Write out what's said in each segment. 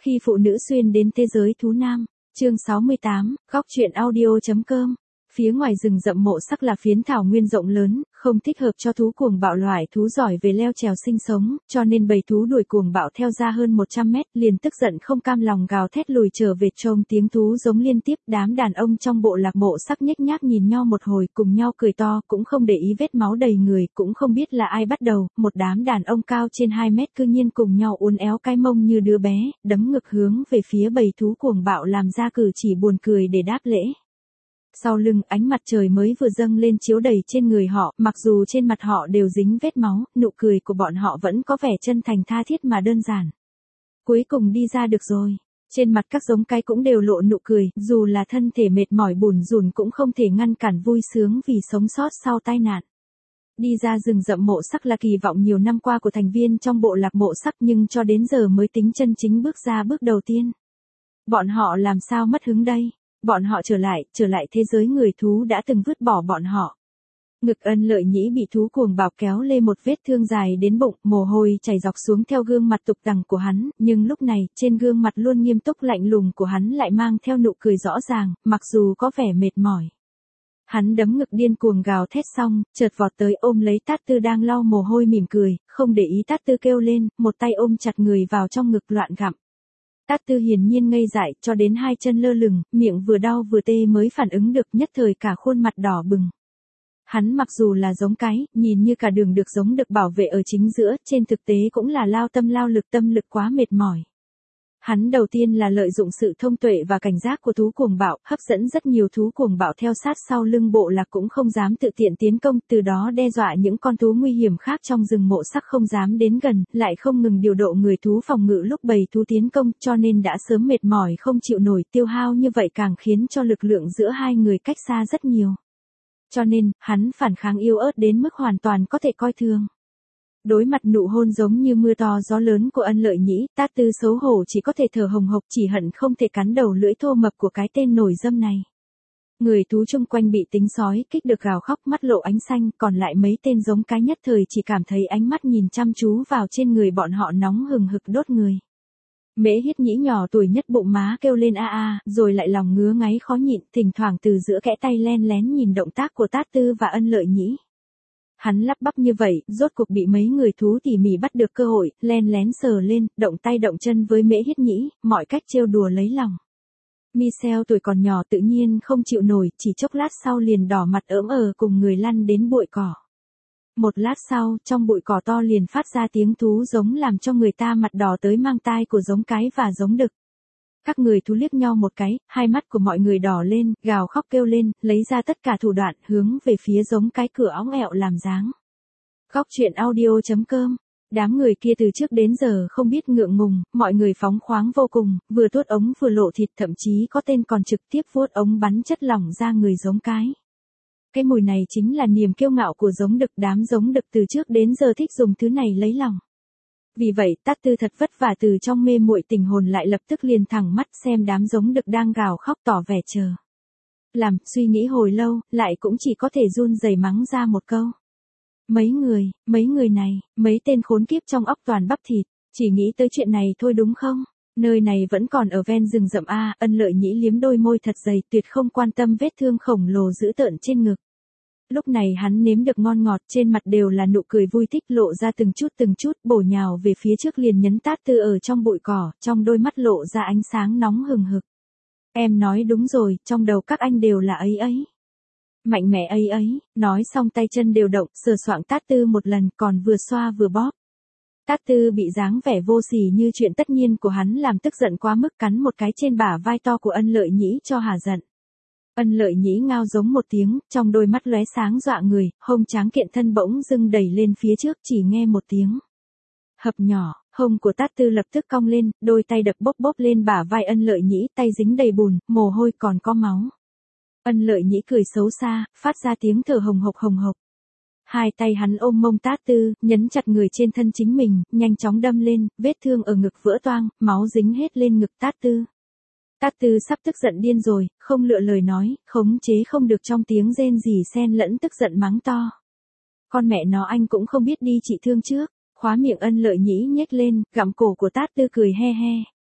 Khi phụ nữ xuyên đến thế giới thú nam, chương 68, góc truyện audio.com. Phía ngoài rừng rậm mộ sắc là phiến thảo nguyên rộng lớn, không thích hợp cho thú cuồng bạo loại thú giỏi về leo trèo sinh sống, cho nên bầy thú đuổi cuồng bạo theo ra hơn 100 mét, liền tức giận không cam lòng gào thét lùi trở về. Trông tiếng thú giống liên tiếp, đám đàn ông trong bộ lạc mộ sắc nhếch nhác nhìn nhau một hồi, cùng nhau cười to, cũng không để ý vết máu đầy người, cũng không biết là ai bắt đầu. Một đám đàn ông cao trên 2 mét cư nhiên cùng nhau uốn éo cái mông như đứa bé, đấm ngực hướng về phía bầy thú cuồng bạo làm ra cử chỉ buồn cười để đáp lễ. Sau lưng, ánh mặt trời mới vừa dâng lên chiếu đầy trên người họ, mặc dù trên mặt họ đều dính vết máu, nụ cười của bọn họ vẫn có vẻ chân thành tha thiết mà đơn giản. Cuối cùng đi ra được rồi. Trên mặt các giống cái cũng đều lộ nụ cười, dù là thân thể mệt mỏi bủn rủn cũng không thể ngăn cản vui sướng vì sống sót sau tai nạn. Đi ra rừng rậm mộ sắc là kỳ vọng nhiều năm qua của thành viên trong bộ lạc mộ sắc, nhưng cho đến giờ mới tính chân chính bước ra bước đầu tiên. Bọn họ làm sao mất hứng đây? Bọn họ trở lại thế giới người thú đã từng vứt bỏ bọn họ. Ngực Ân Lợi Nhĩ bị thú cuồng bạo kéo lê một vết thương dài đến bụng, mồ hôi chảy dọc xuống theo gương mặt tục tằng của hắn, nhưng lúc này, trên gương mặt luôn nghiêm túc lạnh lùng của hắn lại mang theo nụ cười rõ ràng, mặc dù có vẻ mệt mỏi. Hắn đấm ngực điên cuồng gào thét xong, chợt vọt tới ôm lấy Tát Tư đang lau mồ hôi mỉm cười, không để ý Tát Tư kêu lên, một tay ôm chặt người vào trong ngực loạn gặm. Tát Tư hiển nhiên ngây dại, cho đến 2 chân lơ lửng, miệng vừa đau vừa tê mới phản ứng được, nhất thời cả khuôn mặt đỏ bừng. Hắn mặc dù là giống cái, nhìn như cả đường được giống được bảo vệ ở chính giữa, trên thực tế cũng là lao tâm lực quá mệt mỏi. Hắn đầu tiên là lợi dụng sự thông tuệ và cảnh giác của thú cuồng bạo, hấp dẫn rất nhiều thú cuồng bạo theo sát sau lưng bộ lạc cũng không dám tự tiện tiến công, từ đó đe dọa những con thú nguy hiểm khác trong rừng mộ sắc không dám đến gần, lại không ngừng điều độ người thú phòng ngự lúc bầy thú tiến công, cho nên đã sớm mệt mỏi không chịu nổi, tiêu hao như vậy càng khiến cho lực lượng giữa hai người cách xa rất nhiều. Cho nên, hắn phản kháng yếu ớt đến mức hoàn toàn có thể coi thường. Đối mặt nụ hôn giống như mưa to gió lớn của Ân Lợi Nhĩ, Tát Tư xấu hổ chỉ có thể thở hồng hộc, chỉ hận không thể cắn đầu lưỡi thô mập của cái tên nổi dâm này. Người thú chung quanh bị tính sói kích được gào khóc mắt lộ ánh xanh, còn lại mấy tên giống cái nhất thời chỉ cảm thấy ánh mắt nhìn chăm chú vào trên người bọn họ nóng hừng hực đốt người. Mễ Hiết Nhĩ nhỏ tuổi nhất bụng má kêu lên a a, rồi lại lòng ngứa ngáy khó nhịn, thỉnh thoảng từ giữa kẽ tay len lén nhìn động tác của Tát Tư và Ân Lợi Nhĩ. Hắn lắp bắp như vậy, rốt cuộc bị mấy người thú tỉ mỉ bắt được cơ hội, len lén sờ lên, động tay động chân với Mễ Hiết Nhĩ, mọi cách trêu đùa lấy lòng. Michelle tuổi còn nhỏ tự nhiên không chịu nổi, chỉ chốc lát sau liền đỏ mặt ỡm cùng người lăn đến bụi cỏ. Một lát sau, trong bụi cỏ to liền phát ra tiếng thú giống làm cho người ta mặt đỏ tới mang tai của giống cái và giống đực. Các người thú liếc nhau một cái, hai mắt của mọi người đỏ lên, gào khóc kêu lên, lấy ra tất cả thủ đoạn, hướng về phía giống cái cửa óng ẹo làm dáng. Góc truyện audio.com. Đám người kia từ trước đến giờ không biết ngượng ngùng, mọi người phóng khoáng vô cùng, vừa tuốt ống vừa lộ thịt, thậm chí có tên còn trực tiếp vuốt ống bắn chất lỏng ra người giống cái. Cái mùi này chính là niềm kiêu ngạo của giống đực, đám giống đực từ trước đến giờ thích dùng thứ này lấy lòng. Vì vậy, Tát Tư thật vất vả từ trong mê muội tình hồn lại lập tức liền thẳng mắt xem đám giống đực đang gào khóc tỏ vẻ chờ. Suy nghĩ hồi lâu, lại cũng chỉ có thể run rẩy mắng ra một câu. Mấy người này, mấy tên khốn kiếp trong óc toàn bắp thịt, chỉ nghĩ tới chuyện này thôi đúng không? Nơi này vẫn còn ở ven rừng rậm a, Ân Lợi Nhĩ liếm đôi môi thật dày, tuyệt không quan tâm vết thương khổng lồ dữ tợn trên ngực. Lúc này hắn nếm được ngon ngọt, trên mặt đều là nụ cười vui thích, lộ ra từng chút, bổ nhào về phía trước liền nhấn Tát Tư ở trong bụi cỏ, trong đôi mắt lộ ra ánh sáng nóng hừng hực. Em nói đúng rồi, trong đầu các anh đều là ấy. Mạnh mẽ ấy, nói xong tay chân đều động, sờ soạng Tát Tư một lần, còn vừa xoa vừa bóp. Tát Tư bị dáng vẻ vô sỉ như chuyện tất nhiên của hắn làm tức giận quá mức, cắn một cái trên bả vai to của Ân Lợi Nhĩ cho hả giận. Ân Lợi Nhĩ ngao giống một tiếng, trong đôi mắt lóe sáng dọa người, hông tráng kiện thân bỗng dưng đẩy lên phía trước, chỉ nghe một tiếng hập nhỏ, hông của Tát Tư lập tức cong lên, đôi tay đập bóp lên bả vai Ân Lợi Nhĩ, tay dính đầy bùn, mồ hôi còn có máu. Ân Lợi Nhĩ cười xấu xa, phát ra tiếng thở hồng hộc. Hai tay hắn ôm mông Tát Tư, nhấn chặt người trên thân chính mình, nhanh chóng đâm lên, vết thương ở ngực vỡ toang, máu dính hết lên ngực Tát Tư. Tát Tư sắp tức giận điên rồi, không lựa lời nói, khống chế không được trong tiếng rên rỉ xen lẫn tức giận mắng to. Con mẹ nó, anh cũng không biết đi trị thương trước. Khóa miệng Ân Lợi Nhĩ nhếch lên, gặm cổ của Tát Tư cười he he.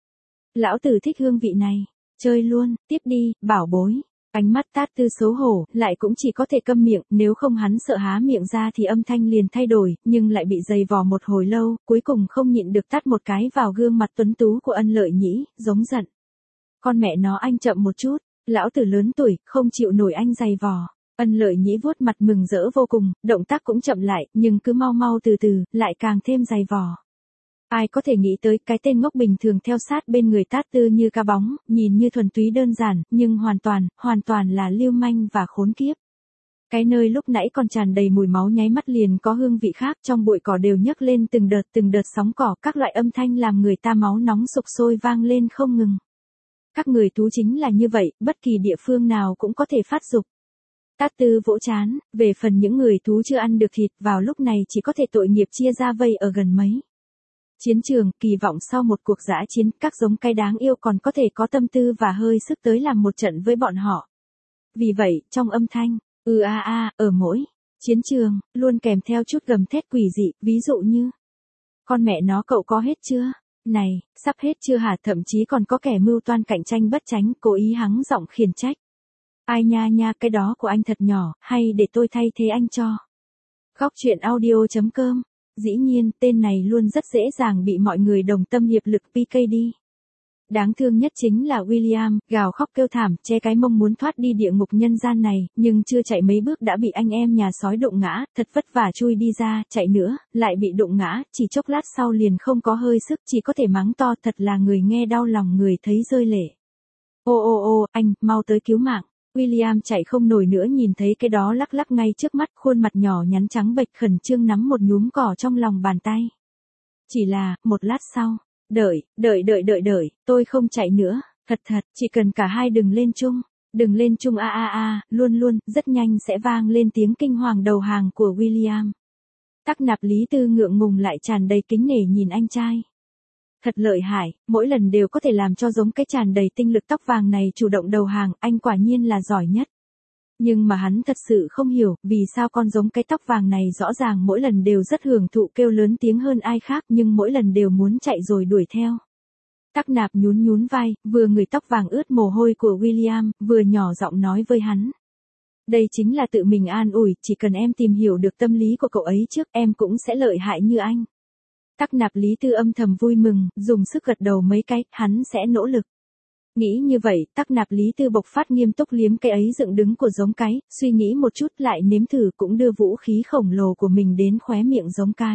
Lão tử thích hương vị này. Chơi luôn, tiếp đi, bảo bối. Ánh mắt Tát Tư xấu hổ, lại cũng chỉ có thể câm miệng, nếu không hắn sợ há miệng ra thì âm thanh liền thay đổi, nhưng lại bị dày vò một hồi lâu, cuối cùng không nhịn được tát một cái vào gương mặt tuấn tú của Ân Lợi Nhĩ, giống giận. Con mẹ nó anh chậm một chút, lão tử lớn tuổi, không chịu nổi anh dày vò. Ân Lợi Nhĩ vuốt mặt mừng rỡ vô cùng, động tác cũng chậm lại, nhưng cứ mau mau từ từ, lại càng thêm dày vò. Ai có thể nghĩ tới cái tên ngốc bình thường theo sát bên người Tát Tư như cá bóng, nhìn như thuần túy đơn giản, nhưng hoàn toàn là lưu manh và khốn kiếp. Cái nơi lúc nãy còn tràn đầy mùi máu nháy mắt liền có hương vị khác, trong bụi cỏ đều nhấc lên từng đợt sóng cỏ, các loại âm thanh làm người ta máu nóng sục sôi vang lên không ngừng. Các người thú chính là như vậy, bất kỳ địa phương nào cũng có thể phát dục. Tát Tư vỗ chán, về phần những người thú chưa ăn được thịt, vào lúc này chỉ có thể tội nghiệp chia ra vây ở gần mấy. Chiến trường, kỳ vọng sau một cuộc dã chiến, các giống cây đáng yêu còn có thể có tâm tư và hơi sức tới làm một trận với bọn họ. Vì vậy, trong âm thanh, ở mỗi chiến trường, luôn kèm theo chút gầm thét quỷ dị, ví dụ như: con mẹ nó cậu có hết chưa? Này, sắp hết chưa hả? Thậm chí còn có kẻ mưu toan cạnh tranh bất tránh, cố ý hắng giọng khiển trách. Ai nha, cái đó của anh thật nhỏ, hay để tôi thay thế anh cho. Góc truyện audio.com. Dĩ nhiên, tên này luôn rất dễ dàng bị mọi người đồng tâm hiệp lực PK đi. Đáng thương nhất chính là William, gào khóc kêu thảm, che cái mông muốn thoát đi địa ngục nhân gian này, nhưng chưa chạy mấy bước đã bị anh em nhà sói đụng ngã, thật vất vả chui đi ra, chạy nữa, lại bị đụng ngã, chỉ chốc lát sau liền không có hơi sức, chỉ có thể mắng to, thật là người nghe đau lòng người thấy rơi lệ. Ô, anh, mau tới cứu mạng. William chạy không nổi nữa, nhìn thấy cái đó lắc lắc ngay trước mắt, khuôn mặt nhỏ nhắn trắng bệch khẩn trương nắm một nhúm cỏ trong lòng bàn tay. Chỉ là, một lát sau, đợi, tôi không chạy nữa, thật, chỉ cần cả hai đừng lên chung luôn, rất nhanh sẽ vang lên tiếng kinh hoàng đầu hàng của William. Tắc Nạp Lý Tư ngượng ngùng lại tràn đầy kính nể nhìn anh trai. Thật lợi hại, mỗi lần đều có thể làm cho giống cái tràn đầy tinh lực tóc vàng này chủ động đầu hàng, anh quả nhiên là giỏi nhất. Nhưng mà hắn thật sự không hiểu, vì sao con giống cái tóc vàng này rõ ràng mỗi lần đều rất hưởng thụ kêu lớn tiếng hơn ai khác, nhưng mỗi lần đều muốn chạy rồi đuổi theo. Tắc Nạp nhún vai, vừa ngửi tóc vàng ướt mồ hôi của William, vừa nhỏ giọng nói với hắn. Đây chính là tự mình an ủi, chỉ cần em tìm hiểu được tâm lý của cậu ấy trước, em cũng sẽ lợi hại như anh. Tắc Nạp Lý Tư âm thầm vui mừng, dùng sức gật đầu mấy cái, hắn sẽ nỗ lực. Nghĩ như vậy, Tắc Nạp Lý Tư bộc phát nghiêm túc liếm cái ấy dựng đứng của giống cái, suy nghĩ một chút lại nếm thử cũng đưa vũ khí khổng lồ của mình đến khóe miệng giống cái.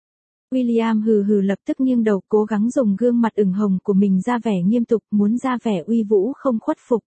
William hừ lập tức nghiêng đầu, cố gắng dùng gương mặt ửng hồng của mình ra vẻ nghiêm túc, muốn ra vẻ uy vũ không khuất phục.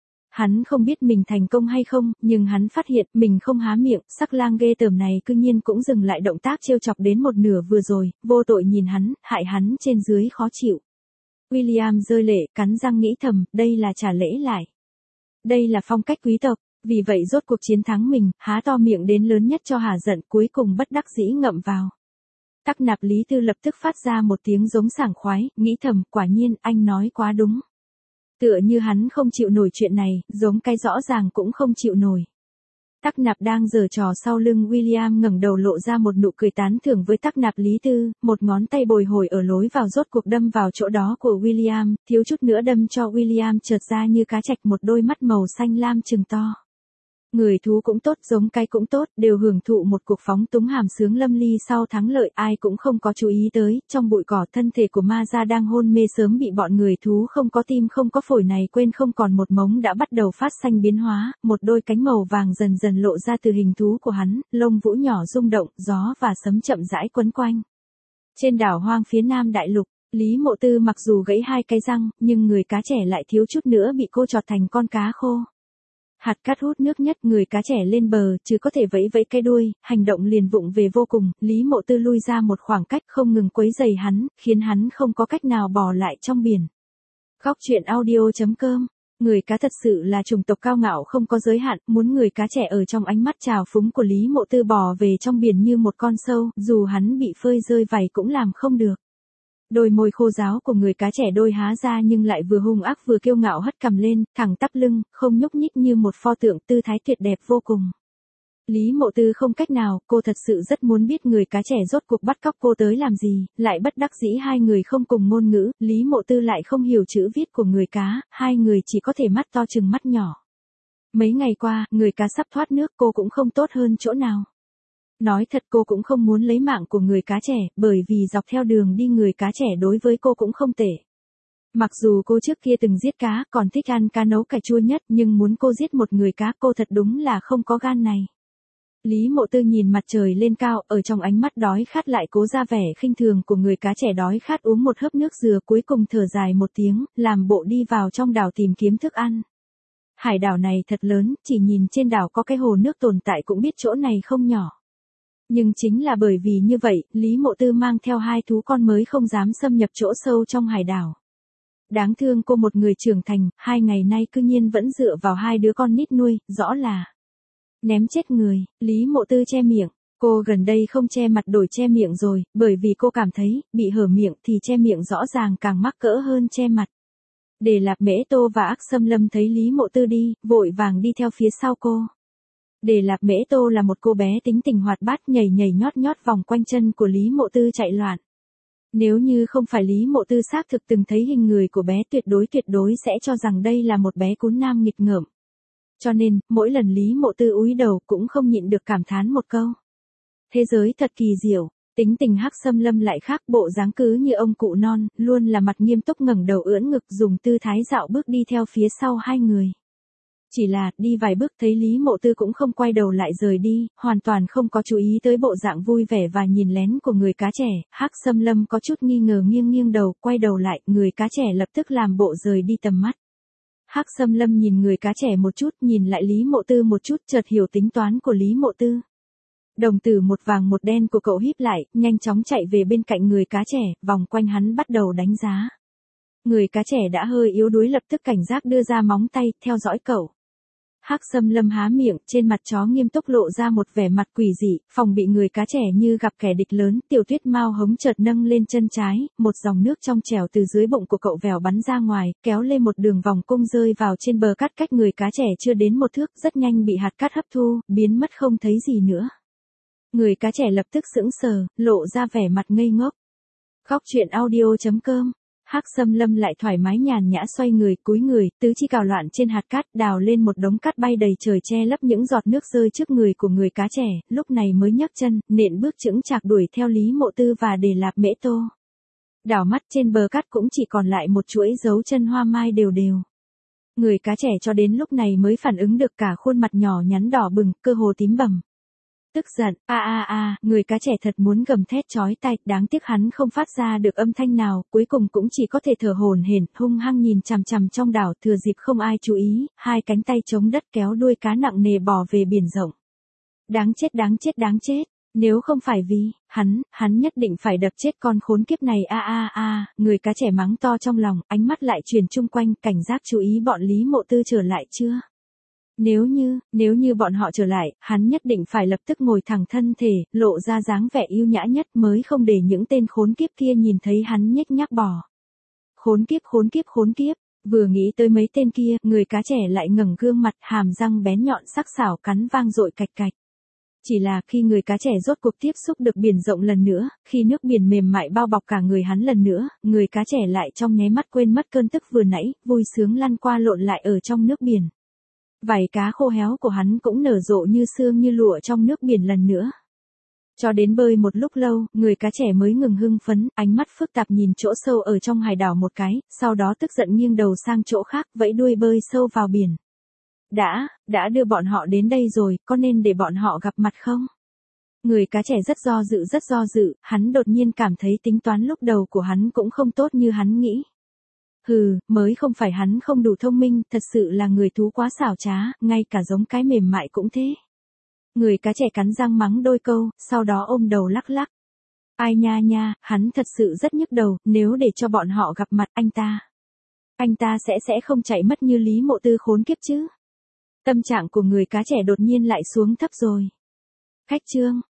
Hắn không biết mình thành công hay không, nhưng hắn phát hiện mình không há miệng, sắc lang ghê tởm này cư nhiên cũng dừng lại động tác trêu chọc đến một nửa vừa rồi, vô tội nhìn hắn, hại hắn trên dưới khó chịu. William rơi lệ, cắn răng nghĩ thầm, đây là trả lễ lại. Đây là phong cách quý tộc, vì vậy rốt cuộc chiến thắng mình, há to miệng đến lớn nhất cho hả giận, cuối cùng bất đắc dĩ ngậm vào. Tắc Nạp Lý Tư lập tức phát ra một tiếng giống sảng khoái, nghĩ thầm, quả nhiên, anh nói quá đúng. Tựa như hắn không chịu nổi chuyện này, giống cái rõ ràng cũng không chịu nổi. Tắc Nạp đang giở trò sau lưng William ngẩng đầu lộ ra một nụ cười tán thưởng với Tắc Nạp Lý Tư, một ngón tay bồi hồi ở lối vào rốt cuộc đâm vào chỗ đó của William, thiếu chút nữa đâm cho William trượt ra như cá trạch, một đôi mắt màu xanh lam trừng to. Người thú cũng tốt, giống cái cũng tốt, đều hưởng thụ một cuộc phóng túng hàm sướng lâm ly sau thắng lợi, ai cũng không có chú ý tới, trong bụi cỏ thân thể của ma gia đang hôn mê sớm bị bọn người thú không có tim không có phổi này quên không còn một mống đã bắt đầu phát xanh biến hóa, một đôi cánh màu vàng dần dần lộ ra từ hình thú của hắn, lông vũ nhỏ rung động, gió và sấm chậm rãi quấn quanh. Trên đảo hoang phía nam đại lục, Lý Mộ Tư mặc dù gãy hai cái răng, nhưng người cá trẻ lại thiếu chút nữa bị cô chọt thành con cá khô. Hạt cát hút nước nhất, người cá trẻ lên bờ, chứ có thể vẫy vẫy cái đuôi, hành động liền vụng về vô cùng, Lý Mộ Tư lui ra một khoảng cách không ngừng quấy rầy hắn, khiến hắn không có cách nào bỏ lại trong biển. Góc truyện audio.com. Người cá thật sự là chủng tộc cao ngạo không có giới hạn, muốn người cá trẻ ở trong ánh mắt trào phúng của Lý Mộ Tư bò về trong biển như một con sâu, dù hắn bị phơi rơi vảy cũng làm không được. Đôi môi khô ráo của người cá trẻ đôi há ra nhưng lại vừa hung ác vừa kiêu ngạo hất cằm lên, thẳng tắp lưng, không nhúc nhích như một pho tượng, tư thái tuyệt đẹp vô cùng. Lý Mộ Tư không cách nào, cô thật sự rất muốn biết người cá trẻ rốt cuộc bắt cóc cô tới làm gì, lại bất đắc dĩ hai người không cùng ngôn ngữ, Lý Mộ Tư lại không hiểu chữ viết của người cá, hai người chỉ có thể mắt to chừng mắt nhỏ. Mấy ngày qua, người cá sắp thoát nước, cô cũng không tốt hơn chỗ nào. Nói thật cô cũng không muốn lấy mạng của người cá trẻ, bởi vì dọc theo đường đi người cá trẻ đối với cô cũng không tệ. Mặc dù cô trước kia từng giết cá, còn thích ăn cá nấu cà chua nhất, nhưng muốn cô giết một người cá cô thật đúng là không có gan này. Lý Mộ Tư nhìn mặt trời lên cao, ở trong ánh mắt đói khát lại cố ra vẻ khinh thường của người cá trẻ đói khát uống một hớp nước dừa cuối cùng thở dài một tiếng, làm bộ đi vào trong đảo tìm kiếm thức ăn. Hải đảo này thật lớn, chỉ nhìn trên đảo có cái hồ nước tồn tại cũng biết chỗ này không nhỏ. Nhưng chính là bởi vì như vậy, Lý Mộ Tư mang theo hai thú con mới không dám xâm nhập chỗ sâu trong hải đảo. Đáng thương cô một người trưởng thành, 2 ngày nay cư nhiên vẫn dựa vào hai đứa con nít nuôi, rõ là ném chết người. Lý Mộ Tư che miệng, cô gần đây không che mặt đổi che miệng rồi, bởi vì cô cảm thấy, bị hở miệng thì che miệng rõ ràng càng mắc cỡ hơn che mặt. Để Lạp Mễ Tô và Ác Xâm Lâm thấy Lý Mộ Tư đi, vội vàng đi theo phía sau cô. Để Lạp Mễ Tô là một cô bé tính tình hoạt bát nhảy nhảy nhót nhót vòng quanh chân của Lý Mộ Tư chạy loạn. Nếu như không phải Lý Mộ Tư xác thực từng thấy hình người của bé tuyệt đối sẽ cho rằng đây là một bé cún nam nghịch ngợm. Cho nên, mỗi lần Lý Mộ Tư úi đầu cũng không nhịn được cảm thán một câu. Thế giới thật kỳ diệu, tính tình Hắc Xâm Lâm lại khác, bộ dáng cứ như ông cụ non, luôn là mặt nghiêm túc ngẩng đầu ưỡn ngực dùng tư thái dạo bước đi theo phía sau hai người. Chỉ là, đi vài bước thấy Lý Mộ Tư cũng không quay đầu lại rời đi, hoàn toàn không có chú ý tới bộ dạng vui vẻ và nhìn lén của người cá trẻ, Hắc Xâm Lâm có chút nghi ngờ nghiêng đầu, quay đầu lại, người cá trẻ lập tức làm bộ rời đi tầm mắt. Hắc Xâm Lâm nhìn người cá trẻ một chút, nhìn lại Lý Mộ Tư một chút, chợt hiểu tính toán của Lý Mộ Tư. Đồng tử một vàng một đen của cậu híp lại, nhanh chóng chạy về bên cạnh người cá trẻ, vòng quanh hắn bắt đầu đánh giá. Người cá trẻ đã hơi yếu đuối lập tức cảnh giác đưa ra móng tay, theo dõi cậu. Hắc Xâm Lâm há miệng, trên mặt chó nghiêm túc lộ ra một vẻ mặt quỷ dị, phòng bị người cá trẻ như gặp kẻ địch lớn, Tiểu Tuyết Mao hống chợt nâng lên chân trái, một dòng nước trong trẻo từ dưới bụng của cậu vèo bắn ra ngoài, kéo lên một đường vòng cung rơi vào trên bờ cát cách người cá trẻ chưa đến một thước, rất nhanh bị hạt cát hấp thu, biến mất không thấy gì nữa. Người cá trẻ lập tức sững sờ, lộ ra vẻ mặt ngây ngốc. Góc truyện audio.com. Hắc Xâm Lâm lại thoải mái nhàn nhã xoay người, cúi người, tứ chi cào loạn trên hạt cát, đào lên một đống cát bay đầy trời che lấp những giọt nước rơi trước người của người cá trẻ, lúc này mới nhấc chân, nện bước chững chạc đuổi theo Lý Mộ Tư và Để Lạp Mễ Tô. Đảo mắt trên bờ cát cũng chỉ còn lại một chuỗi dấu chân hoa mai đều đều. Người cá trẻ cho đến lúc này mới phản ứng được, cả khuôn mặt nhỏ nhắn đỏ bừng, cơ hồ tím bầm. Tức giận, người cá trẻ thật muốn gầm thét chói tai, đáng tiếc hắn không phát ra được âm thanh nào, cuối cùng cũng chỉ có thể thở hổn hển, hung hăng nhìn chằm chằm trong đảo, thừa dịp không ai chú ý, hai cánh tay chống đất kéo đuôi cá nặng nề bò về biển rộng. Đáng chết, nếu không phải vì, hắn nhất định phải đập chết con khốn kiếp này người cá trẻ mắng to trong lòng, ánh mắt lại truyền chung quanh, cảnh giác chú ý bọn Lý Mộ Tư trở lại chưa. Nếu như bọn họ trở lại, hắn nhất định phải lập tức ngồi thẳng thân thể, lộ ra dáng vẻ yêu nhã nhất mới không để những tên khốn kiếp kia nhìn thấy hắn nhếch nhác bỏ. Khốn kiếp, vừa nghĩ tới mấy tên kia, người cá trẻ lại ngẩng gương mặt, hàm răng bén nhọn sắc sảo cắn vang dội cạch cạch. Chỉ là khi người cá trẻ rốt cuộc tiếp xúc được biển rộng lần nữa, khi nước biển mềm mại bao bọc cả người hắn lần nữa, người cá trẻ lại trong nháy mắt quên mất cơn tức vừa nãy, vui sướng lăn qua lộn lại ở trong nước biển. Vảy cá khô héo của hắn cũng nở rộ như sương như lụa trong nước biển lần nữa. Cho đến bơi một lúc lâu, người cá trẻ mới ngừng hưng phấn, ánh mắt phức tạp nhìn chỗ sâu ở trong hải đảo một cái, sau đó tức giận nghiêng đầu sang chỗ khác, vẫy đuôi bơi sâu vào biển. Đã đưa bọn họ đến đây rồi, có nên để bọn họ gặp mặt không? Người cá trẻ rất do dự, hắn đột nhiên cảm thấy tính toán lúc đầu của hắn cũng không tốt như hắn nghĩ. Mới không phải hắn không đủ thông minh, thật sự là người thú quá xảo trá, ngay cả giống cái mềm mại cũng thế. Người cá trẻ cắn răng mắng đôi câu, sau đó ôm đầu lắc lắc. Ai nha, hắn thật sự rất nhức đầu, nếu để cho bọn họ gặp mặt anh ta sẽ không chạy mất như Lý Mộ Tư khốn kiếp chứ. Tâm trạng của người cá trẻ đột nhiên lại xuống thấp rồi. Khách chương.